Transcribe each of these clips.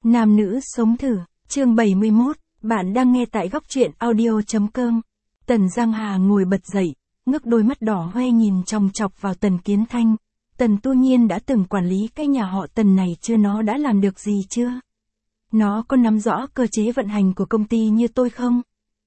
Nam nữ sống thử, chương 71, bạn đang nghe tại góc truyện audio.com. Tần Giang Hà ngồi bật dậy, ngước đôi mắt đỏ hoe nhìn chòng chọc vào Tần Kiến Thanh. Tần Tu Nhiên đã từng quản lý cái nhà họ Tần này chưa, nó đã làm được gì chưa? Nó có nắm rõ cơ chế vận hành của công ty như tôi không?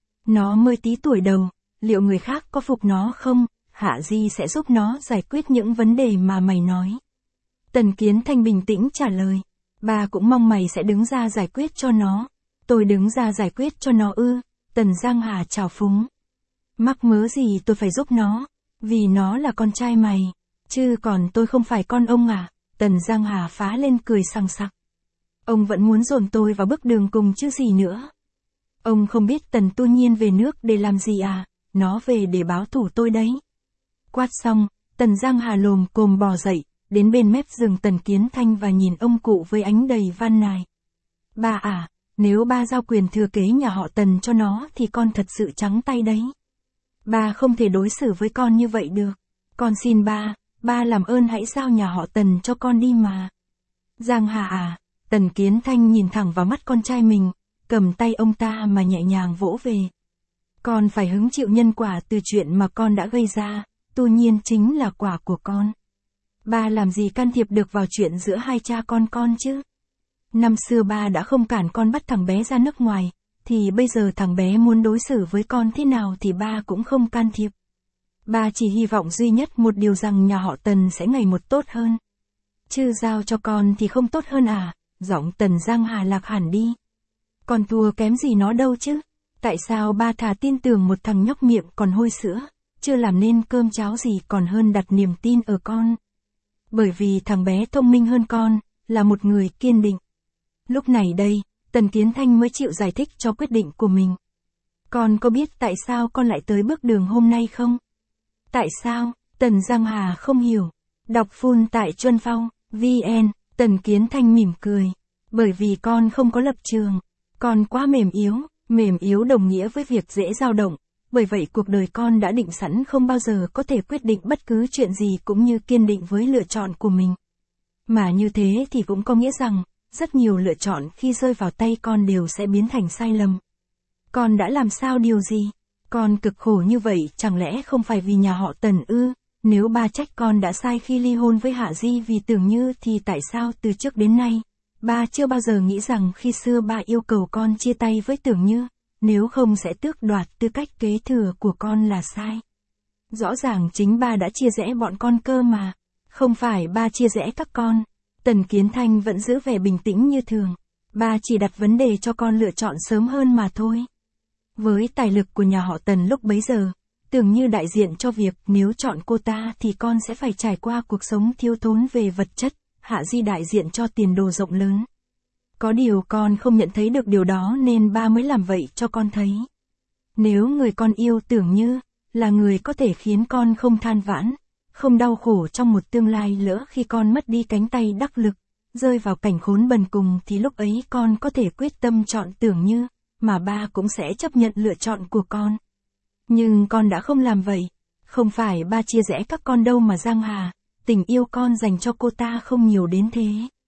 Nó mới tí tuổi đầu, liệu người khác có phục nó không? Hạ Di sẽ giúp nó giải quyết những vấn đề mà mày nói. Tần Kiến Thanh bình tĩnh trả lời. Bà cũng mong mày sẽ đứng ra giải quyết cho nó. Tôi đứng ra giải quyết cho nó ư? Tần Giang Hà trào phúng. Mắc mớ gì tôi phải giúp nó? Vì nó là con trai mày. Chứ còn tôi không phải con ông à? Tần Giang Hà phá lên cười sằng sặc. Ông vẫn muốn dồn tôi vào bước đường cùng chứ gì nữa. Ông không biết Tần Tu Nhiên về nước để làm gì à? Nó về để báo thù tôi đấy. Quát xong, Tần Giang Hà lồm cồm bò dậy, đến bên mép giường Tần Kiến Thanh và nhìn ông cụ với ánh đầy van nài. Ba à, nếu ba giao quyền thừa kế nhà họ Tần cho nó thì con thật sự trắng tay đấy. Ba không thể đối xử với con như vậy được. Con xin ba làm ơn hãy giao nhà họ Tần cho con đi mà. Giang Hà à, Tần Kiến Thanh nhìn thẳng vào mắt con trai mình, cầm tay ông ta mà nhẹ nhàng vỗ về. Con phải hứng chịu nhân quả từ chuyện mà con đã gây ra, Tu Nhiên chính là quả của con. Ba làm gì can thiệp được vào chuyện giữa hai cha con chứ? Năm xưa ba đã không cản con bắt thằng bé ra nước ngoài, thì bây giờ thằng bé muốn đối xử với con thế nào thì ba cũng không can thiệp. Ba chỉ hy vọng duy nhất một điều rằng nhà họ Tần sẽ ngày một tốt hơn. Chứ giao cho con thì không tốt hơn à? Giọng Tần Giang Hà lạc hẳn đi. Con thua kém gì nó đâu chứ? Tại sao ba thà tin tưởng một thằng nhóc miệng còn hôi sữa, chưa làm nên cơm cháo gì còn hơn đặt niềm tin ở con? Bởi vì thằng bé thông minh hơn con, là một người kiên định. Lúc này đây, Tần Kiến Thanh mới chịu giải thích cho quyết định của mình. Con có biết tại sao con lại tới bước đường hôm nay không? Tại sao? Tần Giang Hà không hiểu. Đọc full tại Chuân Phong, VN, Tần Kiến Thanh mỉm cười. Bởi vì con không có lập trường. Con quá mềm yếu đồng nghĩa với việc dễ dao động. Bởi vậy cuộc đời con đã định sẵn không bao giờ có thể quyết định bất cứ chuyện gì cũng như kiên định với lựa chọn của mình. Mà như thế thì cũng có nghĩa rằng, rất nhiều lựa chọn khi rơi vào tay con đều sẽ biến thành sai lầm. Con đã làm sao điều gì? Con cực khổ như vậy chẳng lẽ không phải vì nhà họ Tần ư? Nếu ba trách con đã sai khi ly hôn với Hạ Di vì Tưởng Như thì tại sao từ trước đến nay, ba chưa bao giờ nghĩ rằng khi xưa ba yêu cầu con chia tay với Tưởng Như, nếu không sẽ tước đoạt tư cách kế thừa của con là sai. Rõ ràng chính ba đã chia rẽ bọn con cơ mà, không phải ba chia rẽ các con. Tần Kiến Thanh vẫn giữ vẻ bình tĩnh như thường, ba chỉ đặt vấn đề cho con lựa chọn sớm hơn mà thôi. Với tài lực của nhà họ Tần lúc bấy giờ, Tưởng Như đại diện cho việc nếu chọn cô ta thì con sẽ phải trải qua cuộc sống thiếu thốn về vật chất, Hạ Di đại diện cho tiền đồ rộng lớn. Có điều con không nhận thấy được điều đó nên ba mới làm vậy cho con thấy. Nếu người con yêu Tưởng Như, là người có thể khiến con không than vãn, không đau khổ trong một tương lai lỡ khi con mất đi cánh tay đắc lực, rơi vào cảnh khốn bần cùng thì lúc ấy con có thể quyết tâm chọn Tưởng Như, mà ba cũng sẽ chấp nhận lựa chọn của con. Nhưng con đã không làm vậy. Không phải ba chia rẽ các con đâu mà Giang Hà, tình yêu con dành cho cô ta không nhiều đến thế.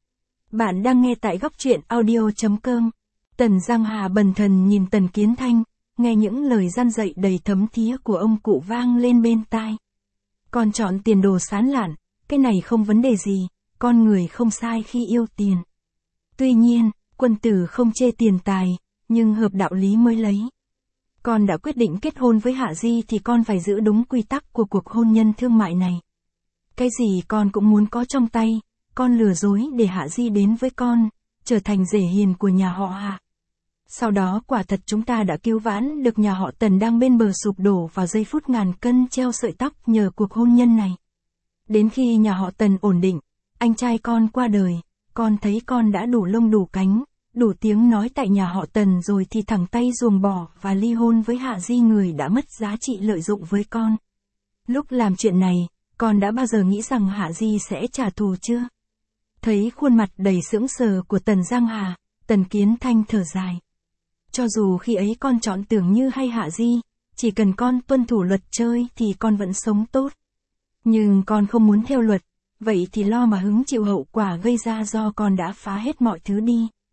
Bạn đang nghe tại góc truyện audio.com. Tần Giang Hà bần thần nhìn Tần Kiến Thanh, nghe những lời gian dạy đầy thấm thía của ông cụ vang lên bên tai. Con chọn tiền đồ sáng lạn, cái này không vấn đề gì, con người không sai khi yêu tiền. Tuy nhiên, quân tử không chê tiền tài, nhưng hợp đạo lý mới lấy. Con đã quyết định kết hôn với Hạ Di thì con phải giữ đúng quy tắc của cuộc hôn nhân thương mại này. Cái gì con cũng muốn có trong tay, con lừa dối để Hạ Di đến với con, trở thành rể hiền của nhà họ Hạ. Sau đó quả thật chúng ta đã cứu vãn được nhà họ Tần đang bên bờ sụp đổ vào giây phút ngàn cân treo sợi tóc nhờ cuộc hôn nhân này. Đến khi nhà họ Tần ổn định, anh trai con qua đời, con thấy con đã đủ lông đủ cánh, đủ tiếng nói tại nhà họ Tần rồi thì thẳng tay ruồng bỏ và ly hôn với Hạ Di, người đã mất giá trị lợi dụng với con. Lúc làm chuyện này, con đã bao giờ nghĩ rằng Hạ Di sẽ trả thù chưa? Thấy khuôn mặt đầy sững sờ của Tần Giang Hà, Tần Kiến Thanh thở dài. Cho dù khi ấy con chọn Tưởng Như hay Hạ Di, chỉ cần con tuân thủ luật chơi thì con vẫn sống tốt. Nhưng con không muốn theo luật, vậy thì lo mà hứng chịu hậu quả gây ra do con đã phá hết mọi thứ đi.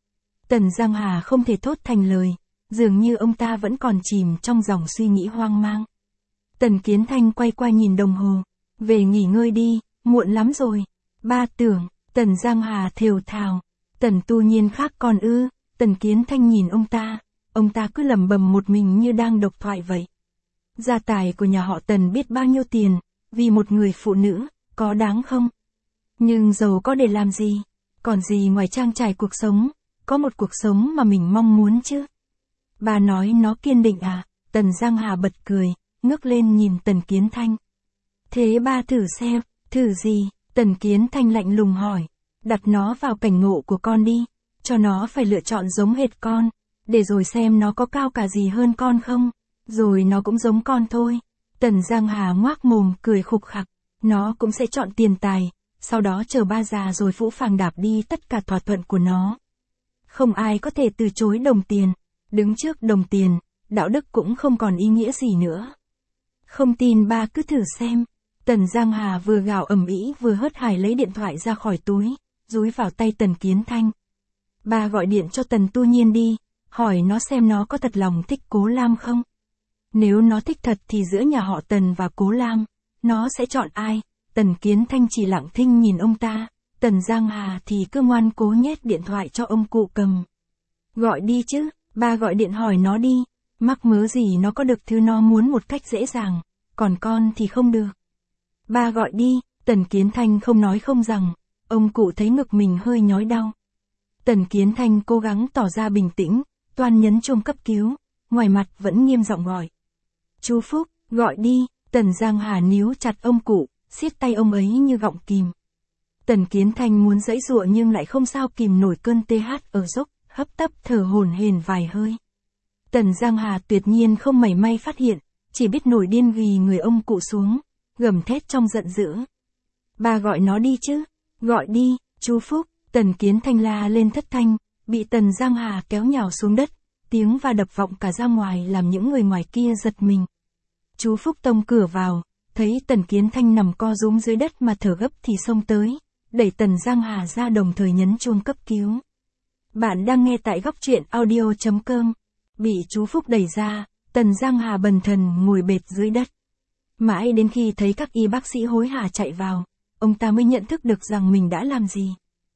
Tần Giang Hà không thể thốt thành lời, dường như ông ta vẫn còn chìm trong dòng suy nghĩ hoang mang. Tần Kiến Thanh quay qua nhìn đồng hồ, về nghỉ ngơi đi, muộn lắm rồi. Ba tưởng, Tần Giang Hà thều thào, Tần Tu Nhiên khác còn ư? Tần Kiến Thanh nhìn ông ta cứ lẩm bẩm một mình như đang độc thoại vậy. Gia tài của nhà họ Tần biết bao nhiêu tiền, vì một người phụ nữ, có đáng không? Nhưng giàu có để làm gì? Còn gì ngoài trang trải cuộc sống, có một cuộc sống mà mình mong muốn chứ? Bà nói nó kiên định à? Tần Giang Hà bật cười, ngước lên nhìn Tần Kiến Thanh. Thế ba thử xem, thử gì? Tần Kiến Thanh lạnh lùng hỏi. Đặt nó vào cảnh ngộ của con đi, cho nó phải lựa chọn giống hệt con, để rồi xem nó có cao cả gì hơn con không, rồi nó cũng giống con thôi. Tần Giang Hà ngoác mồm cười khục khặc, nó cũng sẽ chọn tiền tài, sau đó chờ ba già rồi phũ phàng đạp đi tất cả thỏa thuận của nó. Không ai có thể từ chối đồng tiền, đứng trước đồng tiền, đạo đức cũng không còn ý nghĩa gì nữa. Không tin ba cứ thử xem. Tần Giang Hà vừa gào ầm ĩ vừa hớt hải lấy điện thoại ra khỏi túi, dúi vào tay Tần Kiến Thanh. Ba gọi điện cho Tần Tu Nhiên đi, hỏi nó xem nó có thật lòng thích Cố Lam không. Nếu nó thích thật thì giữa nhà họ Tần và Cố Lam, nó sẽ chọn ai? Tần Kiến Thanh chỉ lặng thinh nhìn ông ta, Tần Giang Hà thì cứ ngoan cố nhét điện thoại cho ông cụ cầm. Gọi đi chứ, ba gọi điện hỏi nó đi, mắc mớ gì nó có được thứ nó muốn một cách dễ dàng, còn con thì không được. Ba gọi đi, Tần Kiến Thanh không nói không rằng, ông cụ thấy ngực mình hơi nhói đau. Tần Kiến Thanh cố gắng tỏ ra bình tĩnh, toan nhấn chuông cấp cứu, ngoài mặt vẫn nghiêm giọng gọi. Chú Phúc, gọi đi. Tần Giang Hà níu chặt ông cụ, siết tay ông ấy như gọng kìm. Tần Kiến Thanh muốn giãy giụa nhưng lại không sao kìm nổi cơn TH ở dốc, hấp tấp thở hổn hển vài hơi. Tần Giang Hà tuyệt nhiên không mảy may phát hiện, chỉ biết nổi điên ghi người ông cụ xuống, gầm thét trong giận dữ. Ba gọi nó đi chứ, gọi đi, chú Phúc. Tần Kiến Thanh la lên thất thanh, bị Tần Giang Hà kéo nhào xuống đất, tiếng va đập vọng cả ra ngoài làm những người ngoài kia giật mình. Chú Phúc tông cửa vào, thấy Tần Kiến Thanh nằm co rúm dưới đất mà thở gấp thì xông tới, đẩy Tần Giang Hà ra đồng thời nhấn chuông cấp cứu. Bạn đang nghe tại góc truyện audio.com. Bị chú Phúc đẩy ra, Tần Giang Hà bần thần ngồi bệt dưới đất. Mãi đến khi thấy các y bác sĩ hối hả chạy vào, ông ta mới nhận thức được rằng mình đã làm gì.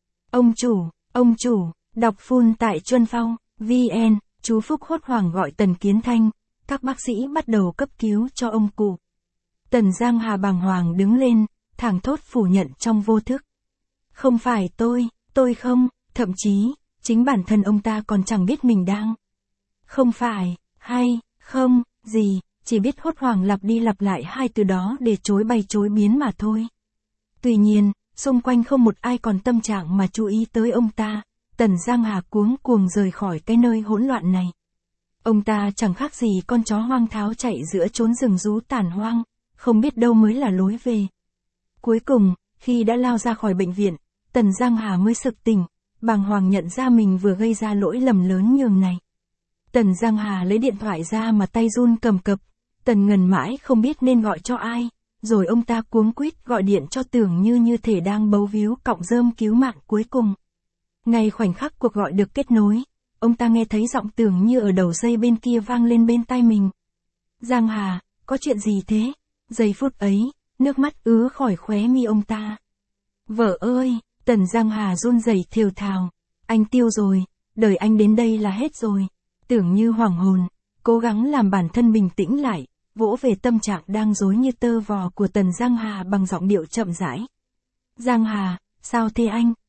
Ông chủ, đọc full tại Chuân Phong, VN, chú Phúc hốt hoảng gọi Tần Kiến Thanh, các bác sĩ bắt đầu cấp cứu cho ông cụ. Tần Giang Hà bàng hoàng đứng lên, thẳng thốt phủ nhận trong vô thức. Không phải tôi không, thậm chí, chính bản thân ông ta còn chẳng biết mình đang. Không phải, hay, không, gì, chỉ biết hốt hoảng lặp đi lặp lại hai từ đó để chối bay chối biến mà thôi. Tuy nhiên, xung quanh không một ai còn tâm trạng mà chú ý tới ông ta, Tần Giang Hà cuống cuồng rời khỏi cái nơi hỗn loạn này. Ông ta chẳng khác gì con chó hoang tháo chạy giữa chốn rừng rú tàn hoang, không biết đâu mới là lối về. Cuối cùng, khi đã lao ra khỏi bệnh viện, Tần Giang Hà mới sực tỉnh, bàng hoàng nhận ra mình vừa gây ra lỗi lầm lớn nhường này. Tần Giang Hà lấy điện thoại ra mà tay run cầm cập, Tần ngần mãi không biết nên gọi cho ai, rồi ông ta cuống quýt gọi điện cho Tưởng như thể đang bấu víu cọng rơm cứu mạng cuối cùng. Ngay khoảnh khắc cuộc gọi được kết nối, ông ta nghe thấy giọng Tưởng Như ở đầu dây bên kia vang lên bên tai mình. Giang Hà, có chuyện gì thế? Giây phút ấy, nước mắt ứa khỏi khóe mi ông ta. Vợ ơi, Tần Giang Hà run rẩy thều thào. Anh Tiêu rồi, đời anh đến đây là hết rồi. Tưởng Như hoảng hồn, cố gắng làm bản thân bình tĩnh lại, vỗ về tâm trạng đang rối như tơ vò của Tần Giang Hà bằng giọng điệu chậm rãi. Giang Hà, sao thế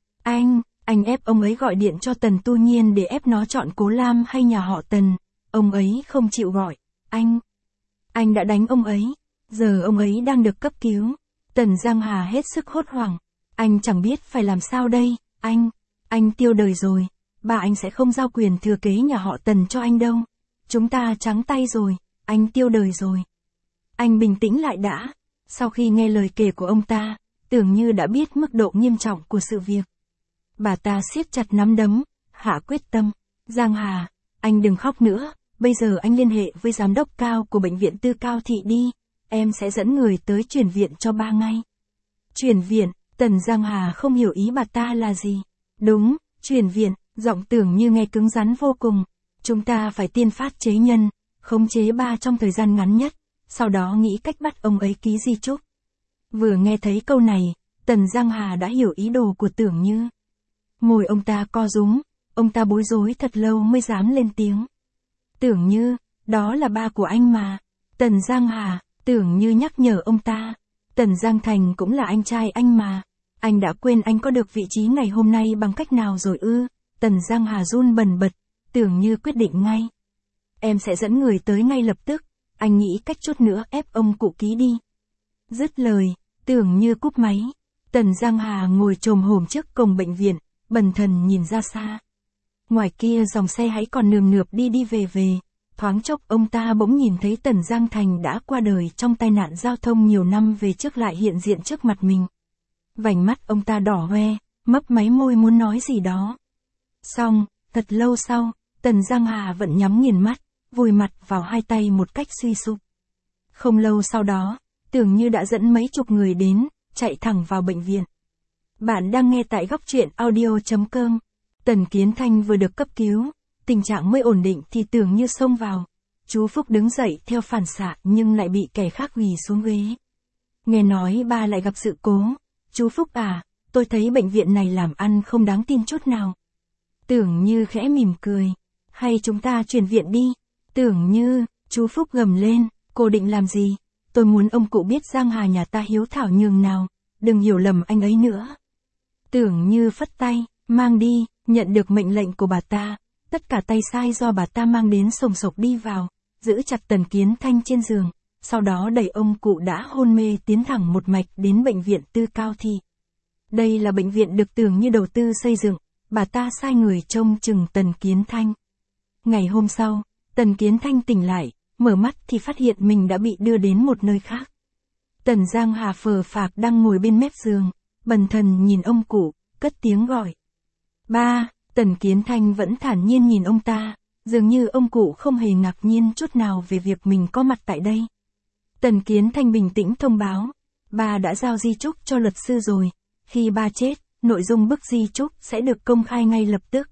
anh ép ông ấy gọi điện cho Tần Tu Nhiên để ép nó chọn Cố Lam hay nhà họ Tần, ông ấy không chịu gọi, anh đã đánh ông ấy, giờ ông ấy đang được cấp cứu. Tần Giang Hà hết sức hốt hoảng, anh chẳng biết phải làm sao đây, anh Tiêu đời rồi, bà anh sẽ không giao quyền thừa kế nhà họ Tần cho anh đâu, chúng ta trắng tay rồi, anh Tiêu đời rồi. Anh bình tĩnh lại đã, sau khi nghe lời kể của ông ta, Tưởng Như đã biết mức độ nghiêm trọng của sự việc. Bà ta siết chặt nắm đấm, hạ quyết tâm. Giang Hà, anh đừng khóc nữa, bây giờ anh liên hệ với giám đốc cao của bệnh viện Tư Cao Thị đi, em sẽ dẫn người tới chuyển viện cho ba ngay. Chuyển viện, Tần Giang Hà không hiểu ý bà ta là gì. Đúng, chuyển viện, Giọng Tưởng Như nghe cứng rắn vô cùng. Chúng ta phải tiên phát chế nhân, khống chế ba trong thời gian ngắn nhất, sau đó nghĩ cách bắt ông ấy ký di chúc. Vừa nghe thấy câu này, Tần Giang Hà đã hiểu ý đồ của Tưởng Như. Môi ông ta co rúm, ông ta bối rối thật lâu mới dám lên tiếng. Tưởng Như, đó là ba của anh mà. Tần Giang Hà, Tưởng Như nhắc nhở ông ta. Tần Giang Thành cũng là anh trai anh mà. Anh đã quên anh có được vị trí ngày hôm nay bằng cách nào rồi ư? Tần Giang Hà run bần bật, Tưởng Như quyết định ngay. Em sẽ dẫn người tới ngay lập tức, anh nghĩ cách chút nữa ép ông cụ ký đi. Dứt lời, Tưởng Như cúp máy. Tần Giang Hà ngồi chồm hổm trước cổng bệnh viện, bần thần nhìn ra xa. Ngoài kia dòng xe hãy còn nườm nượp đi đi về về. Thoáng chốc ông ta bỗng nhìn thấy Tần Giang Thành đã qua đời trong tai nạn giao thông nhiều năm về trước lại hiện diện trước mặt mình. Vành mắt ông ta đỏ hoe, mấp máy môi muốn nói gì đó. Xong, thật lâu sau, Tần Giang Hà vẫn nhắm nghiền mắt, vùi mặt vào hai tay một cách suy sụp. Không lâu sau đó, Tưởng Như đã dẫn mấy chục người đến, chạy thẳng vào bệnh viện. Bạn đang nghe tại góc truyện audio.com. Tần Kiến Thanh vừa được cấp cứu, tình trạng mới ổn định thì Tưởng Như xông vào. Chú Phúc đứng dậy theo phản xạ nhưng lại bị kẻ khác ghì xuống ghế. Nghe nói ba lại gặp sự cố. Chú Phúc à, tôi thấy bệnh viện này làm ăn không đáng tin chút nào. Tưởng Như khẽ mỉm cười. Hay chúng ta chuyển viện đi. Tưởng Như, chú Phúc gầm lên, cô định làm gì? Tôi muốn ông cụ biết Giang Hà nhà ta hiếu thảo nhường nào, đừng hiểu lầm anh ấy nữa. Tưởng Như phất tay, mang đi, nhận được mệnh lệnh của bà ta, tất cả tay sai do bà ta mang đến sồng sộc đi vào, giữ chặt Tần Kiến Thanh trên giường, sau đó đẩy ông cụ đã hôn mê tiến thẳng một mạch đến bệnh viện Tư Cao Thị. Đây là bệnh viện được Tưởng Như đầu tư xây dựng, bà ta sai người trông chừng Tần Kiến Thanh. Ngày hôm sau, Tần Kiến Thanh tỉnh lại, mở mắt thì phát hiện mình đã bị đưa đến một nơi khác. Tần Giang Hà phờ phạc đang ngồi bên mép giường, bần thần nhìn ông cụ, cất tiếng gọi. Ba, Tần Kiến Thanh vẫn thản nhiên nhìn ông ta, dường như ông cụ không hề ngạc nhiên chút nào về việc mình có mặt tại đây. Tần Kiến Thanh bình tĩnh thông báo, ba đã giao di chúc cho luật sư rồi, khi ba chết, nội dung bức di chúc sẽ được công khai ngay lập tức.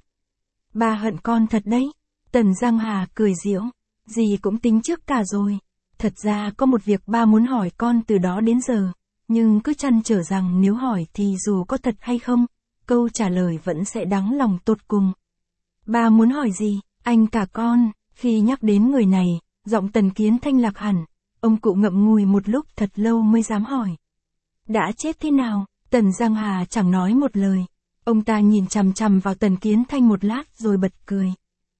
Ba hận con thật đấy. Tần Giang Hà cười giễu, gì cũng tính trước cả rồi. Thật ra có một việc ba muốn hỏi con từ đó đến giờ, nhưng cứ trăn trở rằng nếu hỏi thì dù có thật hay không, câu trả lời vẫn sẽ đắng lòng tột cùng. Ba muốn hỏi gì, anh cả con? Khi nhắc đến người này, giọng Tần Kiến Thanh lạc hẳn, ông cụ ngậm ngùi một lúc thật lâu mới dám hỏi. Đã chết thế nào? Tần Giang Hà chẳng nói một lời. Ông ta nhìn chằm chằm vào Tần Kiến Thanh một lát rồi bật cười.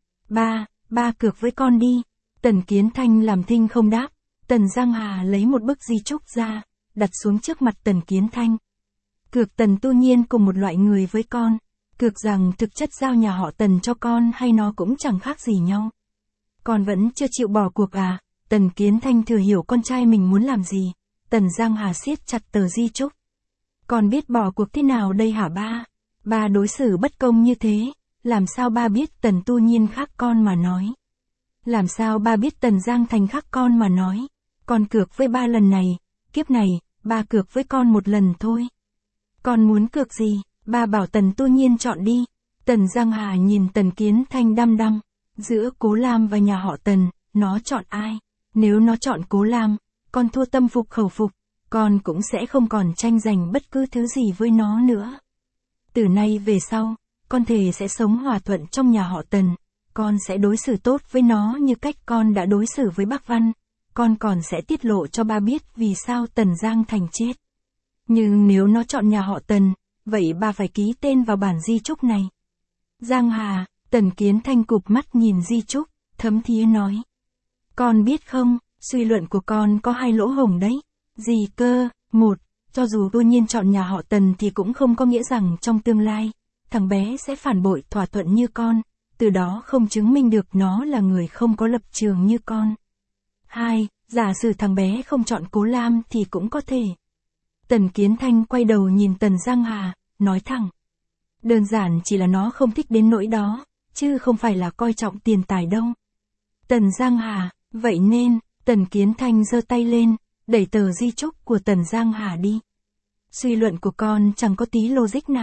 Ba cược với con đi. Tần Kiến Thanh làm thinh không đáp. Tần Giang Hà lấy một bức di chúc ra, đặt xuống trước mặt Tần Kiến Thanh. Cược Tần Tu Nhiên cùng một loại người với con. Cược rằng thực chất giao nhà họ Tần cho con hay nó cũng chẳng khác gì nhau. Con vẫn chưa chịu bỏ cuộc à? Tần Kiến Thanh thừa hiểu con trai mình muốn làm gì. Tần Giang Hà siết chặt tờ di chúc. Con biết bỏ cuộc thế nào đây hả ba? Ba đối xử bất công như thế, làm sao ba biết Tần Tu Nhiên khác con mà nói? Làm sao ba biết Tần Giang Thành khác con mà nói? Con cược với ba lần này, kiếp này, ba cược với con một lần thôi. Con muốn cược gì? Ba bảo Tần Tu Nhiên chọn đi. Tần Giang Hà nhìn Tần Kiến Thanh đăm đăm. Giữa Cố Lam và nhà họ Tần, nó chọn ai? Nếu nó chọn Cố Lam, con thua tâm phục khẩu phục, con cũng sẽ không còn tranh giành bất cứ thứ gì với nó nữa. Từ nay về sau, con thề sẽ sống hòa thuận trong nhà họ Tần, con sẽ đối xử tốt với nó như cách con đã đối xử với bác Văn, con còn sẽ tiết lộ cho ba biết vì sao Tần Giang Thành chết. Nhưng nếu nó chọn nhà họ Tần, vậy ba phải ký tên vào bản di chúc này. Giang Hà, Tần Kiến Thanh cụp mắt nhìn di chúc, thấm thía nói. Con biết không, suy luận của con có hai lỗ hổng đấy. Gì cơ? Một, cho dù Tu Nhiên chọn nhà họ Tần thì cũng không có nghĩa rằng trong tương lai, thằng bé sẽ phản bội thỏa thuận như con, từ đó không chứng minh được nó là người không có lập trường như con. Hai, giả sử thằng bé không chọn Cố Lam thì cũng có thể. Tần Kiến Thanh quay đầu nhìn Tần Giang Hà, nói thẳng. Đơn giản chỉ là nó không thích đến nỗi đó, chứ không phải là coi trọng tiền tài đâu. Tần Giang Hà, vậy nên, Tần Kiến Thanh giơ tay lên, đẩy tờ di chúc của Tần Giang Hà đi. Suy luận của con chẳng có tí logic nào.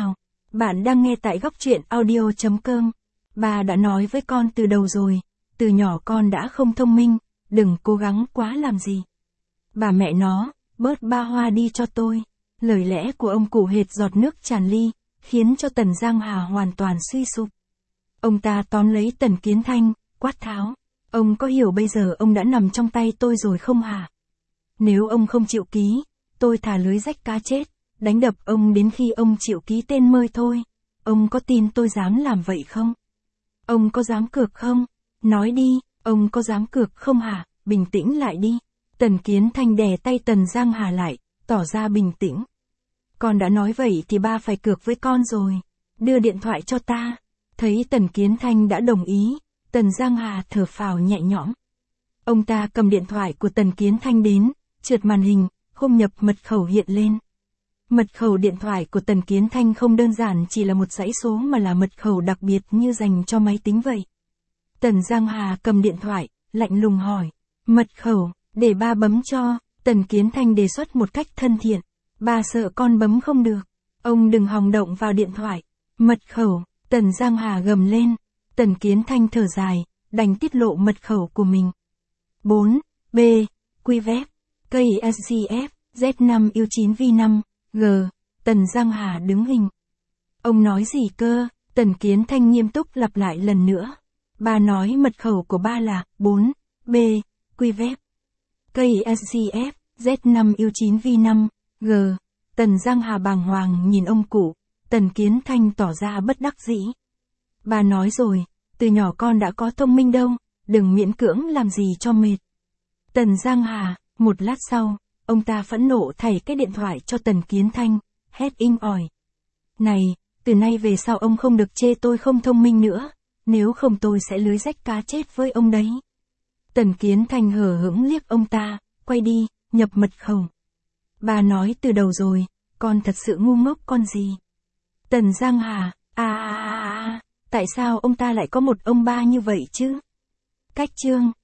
Bạn đang nghe tại góc truyện audio.com. Bà đã nói với con từ đầu rồi, từ nhỏ con đã không thông minh, đừng cố gắng quá làm gì. Bà mẹ nó, bớt ba hoa đi cho tôi. Lời lẽ của ông cụ hệt giọt nước tràn ly, khiến cho Tần Giang Hà hoàn toàn suy sụp. Ông ta tóm lấy Tần Kiến Thanh, quát tháo. Ông có hiểu bây giờ ông đã nằm trong tay tôi rồi không hả? Nếu ông không chịu ký, tôi thả lưới rách cá chết, đánh đập ông đến khi ông chịu ký tên mơi thôi. Ông có tin tôi dám làm vậy không? Ông có dám cược không? Nói đi, ông có dám cược không hả? Bình tĩnh lại đi. Tần Kiến Thanh đè tay Tần Giang Hà lại, tỏ ra bình tĩnh. Con đã nói vậy thì ba phải cược với con rồi. Đưa điện thoại cho ta. Thấy Tần Kiến Thanh đã đồng ý, Tần Giang Hà thở phào nhẹ nhõm. Ông ta cầm điện thoại của Tần Kiến Thanh đến, trượt màn hình, khung nhập mật khẩu hiện lên. Mật khẩu điện thoại của Tần Kiến Thanh không đơn giản chỉ là một dãy số mà là mật khẩu đặc biệt như dành cho máy tính vậy. Tần Giang Hà cầm điện thoại, lạnh lùng hỏi. Mật khẩu, để ba bấm cho, Tần Kiến Thanh đề xuất một cách thân thiện. Ba sợ con bấm không được. Ông đừng hòng động vào điện thoại. Mật khẩu, Tần Giang Hà gầm lên. Tần Kiến Thanh thở dài, đành tiết lộ mật khẩu của mình. 4. B. Qvep. KSCF. Z5 U9 V5. G. Tần Giang Hà đứng hình. Ông nói gì cơ? Tần Kiến Thanh nghiêm túc lặp lại lần nữa. Ba nói mật khẩu của ba là 4. B. Qvep. KSCF. Z5 U9 V5. G. Tần Giang Hà bàng hoàng nhìn ông cụ. Tần Kiến Thanh tỏ ra bất đắc dĩ. Bà nói rồi, từ nhỏ con đã có thông minh đâu, đừng miễn cưỡng làm gì cho mệt. Tần Giang Hà, một lát sau, ông ta phẫn nộ thảy cái điện thoại cho Tần Kiến Thanh, hét inh ỏi. Này, từ nay về sau ông không được chê tôi không thông minh nữa, nếu không tôi sẽ lưới rách cá chết với ông đấy. Tần Kiến Thanh hờ hững liếc ông ta, quay đi, nhập mật khẩu. Bà nói từ đầu rồi, con thật sự ngu ngốc con gì. Tần Giang Hà, tại sao ông ta lại có một ông ba như vậy chứ? Cách chương